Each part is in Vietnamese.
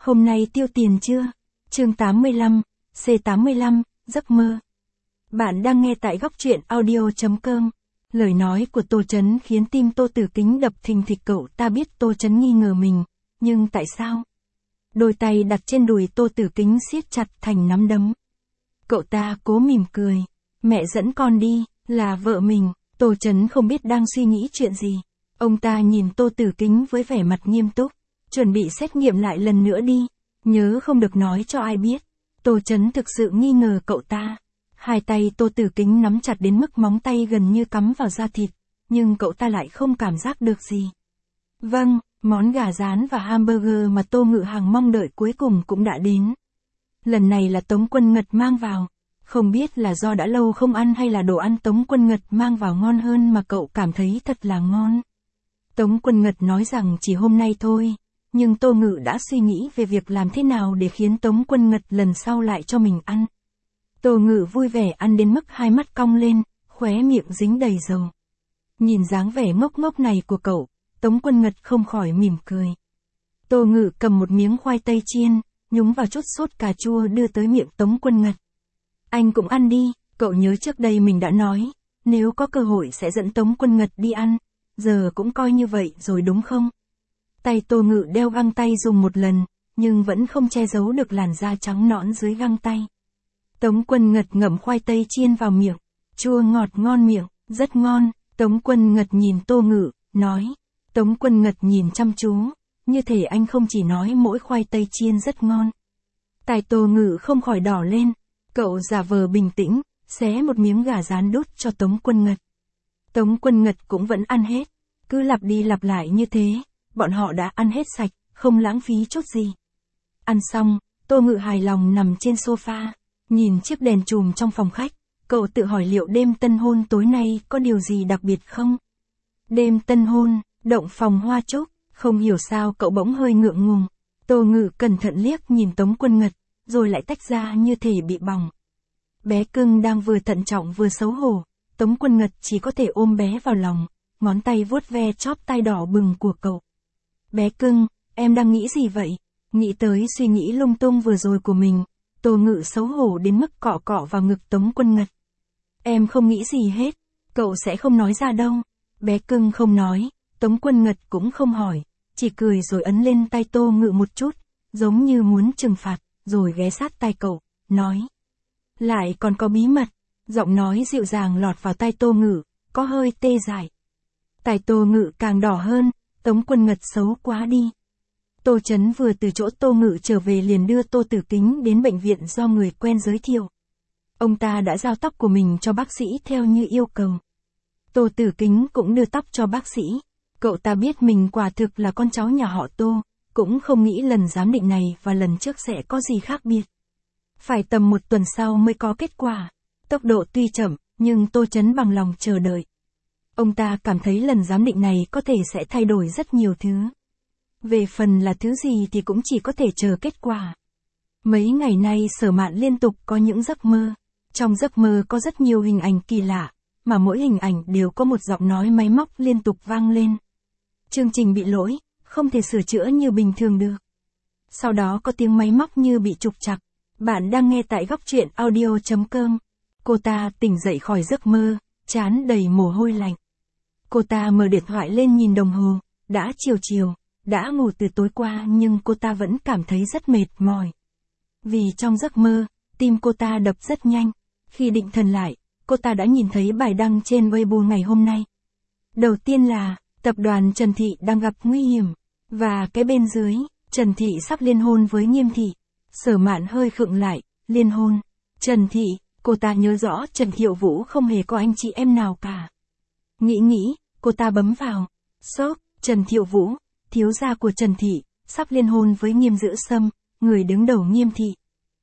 Hôm nay tiêu tiền chưa? Chương 85, C85, giấc mơ. Bạn đang nghe tại góc truyện audio.com. Lời nói của Tô Chấn khiến tim Tô Tử Kính đập thình thịch. Cậu ta biết Tô Chấn nghi ngờ mình, nhưng tại sao? Đôi tay đặt trên đùi Tô Tử Kính siết chặt thành nắm đấm. Cậu ta cố mỉm cười. Mẹ dẫn con đi, là vợ mình. Tô Chấn không biết đang suy nghĩ chuyện gì. Ông ta nhìn Tô Tử Kính với vẻ mặt nghiêm túc. Chuẩn bị xét nghiệm lại lần nữa đi. Nhớ không được nói cho ai biết. Tô Chấn thực sự nghi ngờ cậu ta. Hai tay Tô Tử Kính nắm chặt đến mức móng tay gần như cắm vào da thịt. Nhưng cậu ta lại không cảm giác được gì. Vâng, món gà rán và hamburger mà Tô Ngự Hằng mong đợi cuối cùng cũng đã đến. Lần này là Tống Quân Ngật mang vào. Không biết là do đã lâu không ăn hay là đồ ăn Tống Quân Ngật mang vào ngon hơn mà cậu cảm thấy thật là ngon. Tống Quân Ngật nói rằng chỉ hôm nay thôi. Nhưng Tô Ngự đã suy nghĩ về việc làm thế nào để khiến Tống Quân Ngật lần sau lại cho mình ăn. Tô Ngự vui vẻ ăn đến mức hai mắt cong lên, khóe miệng dính đầy dầu. Nhìn dáng vẻ ngốc ngốc này của cậu, Tống Quân Ngật không khỏi mỉm cười. Tô Ngự cầm một miếng khoai tây chiên, nhúng vào chút sốt cà chua đưa tới miệng Tống Quân Ngật. Anh cũng ăn đi, cậu nhớ trước đây mình đã nói, nếu có cơ hội sẽ dẫn Tống Quân Ngật đi ăn, giờ cũng coi như vậy rồi đúng không? Tay Tô Ngự đeo găng tay dùng một lần, nhưng vẫn không che giấu được làn da trắng nõn dưới găng tay. Tống Quân Ngật ngậm khoai tây chiên vào miệng, chua ngọt ngon miệng, rất ngon. Tống Quân Ngật nhìn Tô Ngự, nói. Tống Quân Ngật nhìn chăm chú, như thể anh không chỉ nói mỗi khoai tây chiên rất ngon. Tai Tô Ngự không khỏi đỏ lên, cậu giả vờ bình tĩnh, xé một miếng gà rán đút cho Tống Quân Ngật. Tống Quân Ngật cũng vẫn ăn hết, cứ lặp đi lặp lại như thế. Bọn họ đã ăn hết sạch, không lãng phí chút gì. Ăn xong, Tô Ngự hài lòng nằm trên sofa, nhìn chiếc đèn chùm trong phòng khách, cậu tự hỏi liệu đêm tân hôn tối nay có điều gì đặc biệt không? Đêm tân hôn, động phòng hoa trúc, không hiểu sao cậu bỗng hơi ngượng ngùng. Tô Ngự cẩn thận liếc nhìn Tống Quân Ngật, rồi lại tách ra như thể bị bỏng. Bé cưng đang vừa thận trọng vừa xấu hổ, Tống Quân Ngật chỉ có thể ôm bé vào lòng, ngón tay vuốt ve chóp tai đỏ bừng của cậu. Bé cưng, em đang nghĩ gì vậy? Nghĩ tới suy nghĩ lung tung vừa rồi của mình, Tô Ngự xấu hổ đến mức cọ cọ vào ngực Tống Quân Ngật. Em không nghĩ gì hết, cậu sẽ không nói ra đâu. Bé cưng không nói, Tống Quân Ngật cũng không hỏi, chỉ cười rồi ấn lên tay Tô Ngự một chút, giống như muốn trừng phạt, rồi ghé sát tai cậu, nói. Lại còn có bí mật, giọng nói dịu dàng lọt vào tai Tô Ngự, có hơi tê dại. Tai Tô Ngự càng đỏ hơn. Tống Quân Ngật xấu quá đi. Tô Chấn vừa từ chỗ Tô Ngự trở về liền đưa Tô Tử Kính đến bệnh viện do người quen giới thiệu. Ông ta đã giao tóc của mình cho bác sĩ theo như yêu cầu. Tô Tử Kính cũng đưa tóc cho bác sĩ. Cậu ta biết mình quả thực là con cháu nhà họ Tô, cũng không nghĩ lần giám định này và lần trước sẽ có gì khác biệt. Phải tầm một tuần sau mới có kết quả. Tốc độ tuy chậm, nhưng Tô Chấn bằng lòng chờ đợi. Ông ta cảm thấy lần giám định này có thể sẽ thay đổi rất nhiều thứ. Về phần là thứ gì thì cũng chỉ có thể chờ kết quả. Mấy ngày nay Sở Mạn liên tục có những giấc mơ. Trong giấc mơ có rất nhiều hình ảnh kỳ lạ, mà mỗi hình ảnh đều có một giọng nói máy móc liên tục vang lên. Chương trình bị lỗi, không thể sửa chữa như bình thường được. Sau đó có tiếng máy móc như bị trục trặc. Bạn đang nghe tại góc truyện audio.com. Cô ta tỉnh dậy khỏi giấc mơ, trán đầy mồ hôi lạnh. Cô ta mở điện thoại lên nhìn đồng hồ, đã chiều, đã ngủ từ tối qua nhưng cô ta vẫn cảm thấy rất mệt mỏi. Vì trong giấc mơ, tim cô ta đập rất nhanh. Khi định thần lại, cô ta đã nhìn thấy bài đăng trên Weibo ngày hôm nay. Đầu tiên là, tập đoàn Trần Thị đang gặp nguy hiểm. Và cái bên dưới, Trần Thị sắp liên hôn với Nghiêm Thị. Sở Mạn hơi khựng lại, liên hôn. Trần Thị, cô ta nhớ rõ Trần Thiệu Vũ không hề có anh chị em nào cả. Nghĩ, cô ta bấm vào. Sốc, Trần Thiệu Vũ, thiếu gia của Trần Thị, sắp liên hôn với Nghiêm Dữ Sâm, người đứng đầu Nghiêm Thị.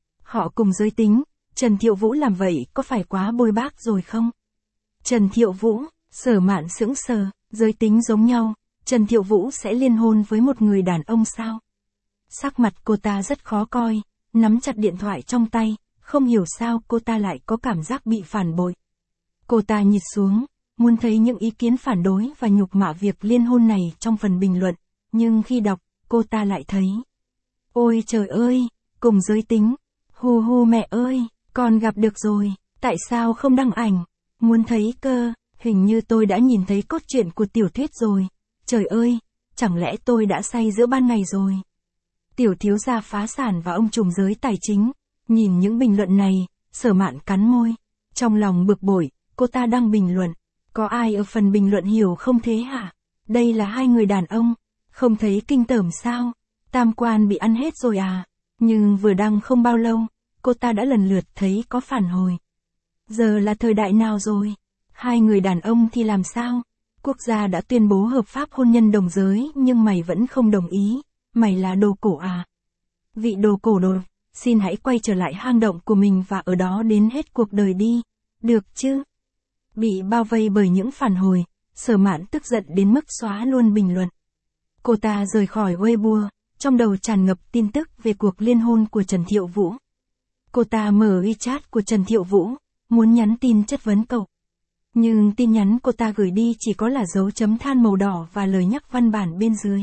Họ cùng giới tính, Trần Thiệu Vũ làm vậy có phải quá bôi bác rồi không? Trần Thiệu Vũ, Sở Mạn sững sờ, giới tính giống nhau, Trần Thiệu Vũ sẽ liên hôn với một người đàn ông sao? Sắc mặt cô ta rất khó coi, nắm chặt điện thoại trong tay, không hiểu sao cô ta lại có cảm giác bị phản bội. Cô ta nhịt xuống, muốn thấy những ý kiến phản đối và nhục mạ việc liên hôn này trong phần bình luận, nhưng khi đọc, cô ta lại thấy Ôi trời ơi, cùng giới tính. Hu hu mẹ ơi, con gặp được rồi, tại sao không đăng ảnh? Muốn thấy cơ, hình như tôi đã nhìn thấy cốt truyện của tiểu thuyết rồi. Trời ơi, chẳng lẽ tôi đã say giữa ban ngày rồi? Tiểu thiếu gia phá sản và ông trùm giới tài chính. Nhìn những bình luận này, Sở Mạn cắn môi. Trong lòng bực bội, cô ta đăng bình luận. Có ai ở phần bình luận hiểu không thế hả? Đây là hai người đàn ông. Không thấy kinh tởm sao? Tam quan bị ăn hết rồi à? Nhưng vừa đăng không bao lâu, cô ta đã lần lượt thấy có phản hồi. Giờ là thời đại nào rồi? Hai người đàn ông thì làm sao? Quốc gia đã tuyên bố hợp pháp hôn nhân đồng giới nhưng mày vẫn không đồng ý. Mày là đồ cổ à? Vị đồ cổ đồ, xin hãy quay trở lại hang động của mình và ở đó đến hết cuộc đời đi. Được chứ? Bị bao vây bởi những phản hồi, Sở Mạn tức giận đến mức xóa luôn bình luận. Cô ta rời khỏi Weibo, trong đầu tràn ngập tin tức về cuộc liên hôn của Trần Thiệu Vũ. Cô ta mở WeChat của Trần Thiệu Vũ, muốn nhắn tin chất vấn cậu. Nhưng tin nhắn cô ta gửi đi chỉ có là dấu chấm than màu đỏ và lời nhắc văn bản bên dưới.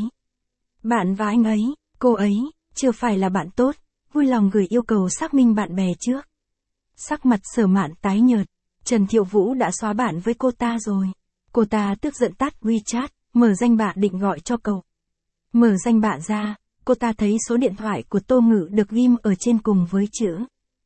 Bạn và anh ấy, cô ấy, chưa phải là bạn tốt, vui lòng gửi yêu cầu xác minh bạn bè trước. Sắc mặt Sở Mạn tái nhợt, Trần Thiệu Vũ đã xóa bạn với cô ta rồi. Cô ta tức giận tắt WeChat, mở danh bạ định gọi cho cậu. Mở danh bạ ra, cô ta thấy số điện thoại của Tô Ngự được ghim ở trên cùng với chữ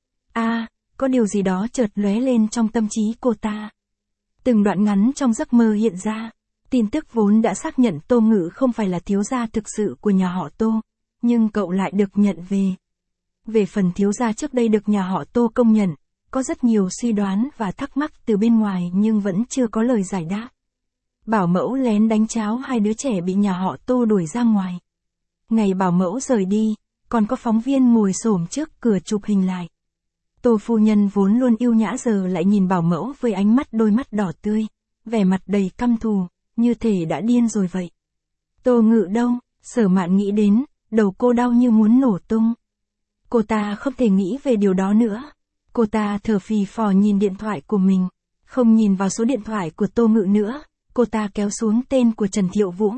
A, có điều gì đó chợt lóe lên trong tâm trí cô ta. Từng đoạn ngắn trong giấc mơ hiện ra, tin tức vốn đã xác nhận Tô Ngự không phải là thiếu gia thực sự của nhà họ Tô, nhưng cậu lại được nhận về. Về phần thiếu gia trước đây được nhà họ Tô công nhận, có rất nhiều suy đoán và thắc mắc từ bên ngoài nhưng vẫn chưa có lời giải đáp. Bảo mẫu lén đánh cháo hai đứa trẻ bị nhà họ Tô đuổi ra ngoài. Ngày bảo mẫu rời đi, còn có phóng viên ngồi xổm trước cửa chụp hình lại. Tô phu nhân vốn luôn yêu nhã giờ lại nhìn bảo mẫu với ánh mắt đôi mắt đỏ tươi, vẻ mặt đầy căm thù, như thể đã điên rồi vậy. Tô Ngự đâu? Sở Mạn nghĩ đến, đầu cô đau như muốn nổ tung. Cô ta không thể nghĩ về điều đó nữa. Cô ta thở phì phò nhìn điện thoại của mình, không nhìn vào số điện thoại của Tô Ngự nữa. Cô ta kéo xuống tên của Trần Thiệu Vũ.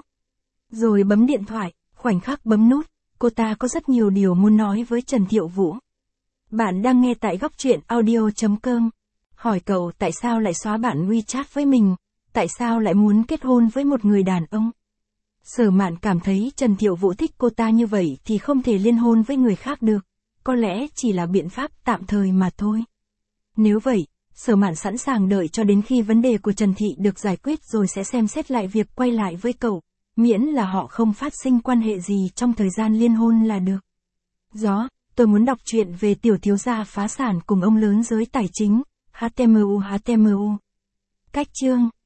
Rồi bấm điện thoại, khoảnh khắc bấm nút, cô ta có rất nhiều điều muốn nói với Trần Thiệu Vũ. Bạn đang nghe tại góc truyện audio.com. Hỏi cậu tại sao lại xóa bạn WeChat với mình, tại sao lại muốn kết hôn với một người đàn ông. Sở Mạn cảm thấy Trần Thiệu Vũ thích cô ta như vậy thì không thể liên hôn với người khác được, có lẽ chỉ là biện pháp tạm thời mà thôi. Nếu vậy, Sở Mạn sẵn sàng đợi cho đến khi vấn đề của Trần Thị được giải quyết rồi sẽ xem xét lại việc quay lại với cậu, miễn là họ không phát sinh quan hệ gì trong thời gian liên hôn là được. Tôi muốn đọc truyện về tiểu thiếu gia phá sản cùng ông lớn giới tài chính. HTMU. Cách chương